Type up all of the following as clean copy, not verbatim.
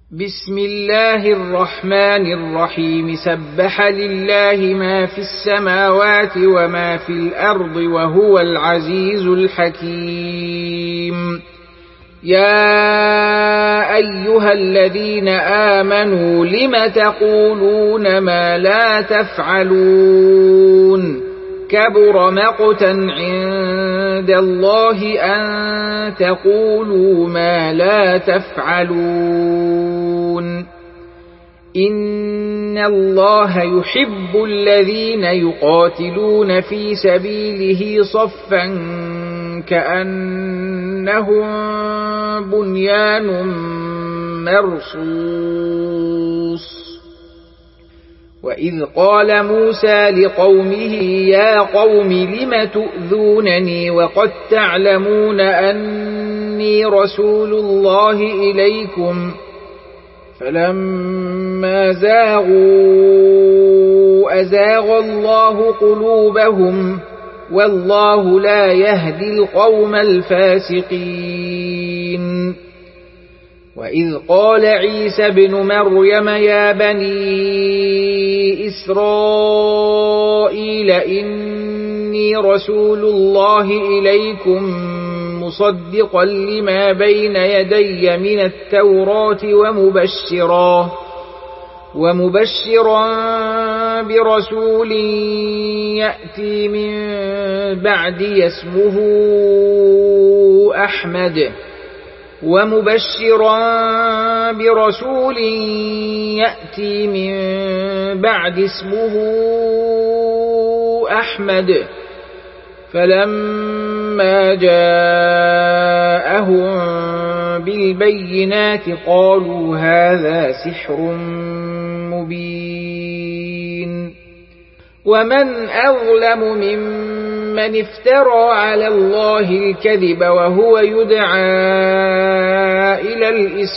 بسم الله الرحمن الرحيم سبح لله ما في السماوات وما في الأرض وهو العزيز الحكيم. يا أيها الذين آمنوا لم تقولون ما لا تفعلون كبر مقتا عند الله أن تقولوا ما لا تفعلون. إن الله يحب الذين يقاتلون في سبيله صفا كأنهم بنيان مرصوص. وإذ قال موسى لقومه يا قوم لم تؤذونني وقد تعلمون أني رسول الله إليكم فلما زاغوا أزاغ الله قلوبهم والله لا يهدي القوم الفاسقين. وإذ قال عيسى ابن مريم يا بني إسرائيل إني رسول الله إليكم مصدقا لما بين يدي من التوراة ومبشرا برسول يأتي من بعدي اسمه أحمد فلما جاءهم بالبينات قالوا هذا سحر مبين. ومن أظلم ممن افترى على الله الكذب وهو يدعى إلى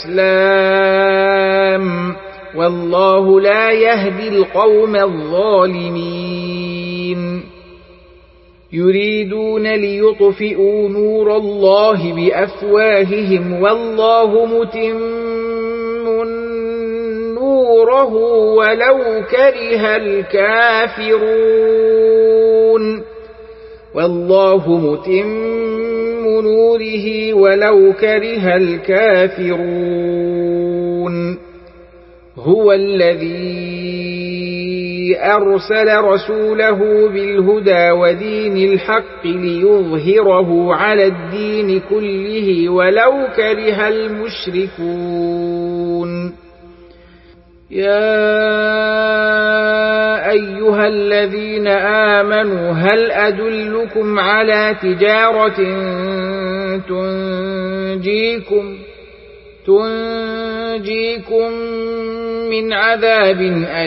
الإسلام والله لا يهدي القوم الظالمين. يريدون ليطفئوا نور الله بأفواههم والله متم نوره ولو كره الكافرون. والله متم نوره ولو كره الكافرون. هو الذي أرسل رسوله بالهدى ودين الحق ليظهره على الدين كله ولو كره المشركون. يا أيها الذين آمنوا هل أدلكم على تجارة تنجيكم من عذاب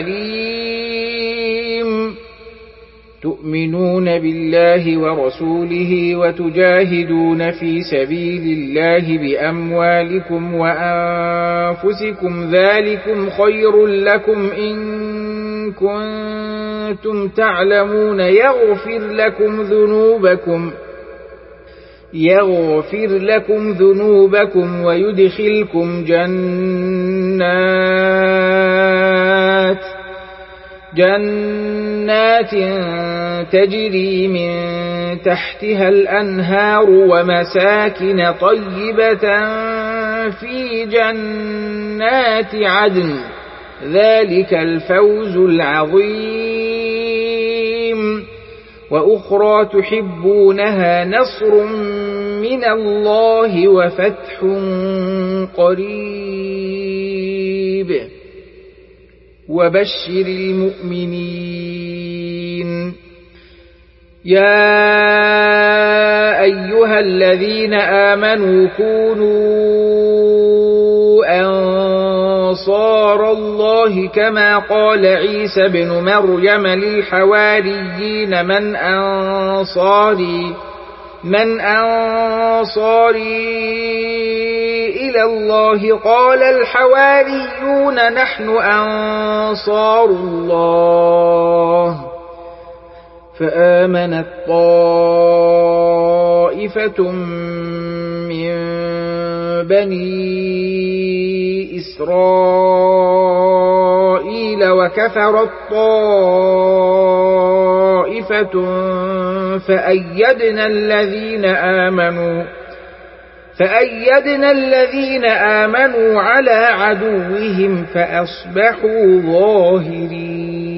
أليم تؤمنون بالله ورسوله وتجاهدون في سبيل الله بأموالكم وأنفسكم ذلكم خير لكم إن كنتم تعلمون يغفر لكم ذنوبكم ويدخلكم جنات تجري من تحتها الأنهار ومساكن طيبة في جنات عدن ذلك الفوز العظيم. وأخرى تحبونها نصر من الله وفتح قريب وبشر المؤمنين. يا أيها الذين آمنوا كونوا أنصار الله كما قال عيسى ابن مريم للحواريين من أنصاري إلى الله قال الحواريون نحن أنصار الله فآمنت طائفة من بني إسرائيل وكفرت طائفة فأيدنا الذين آمنوا على عدوهم فأصبحوا ظاهرين.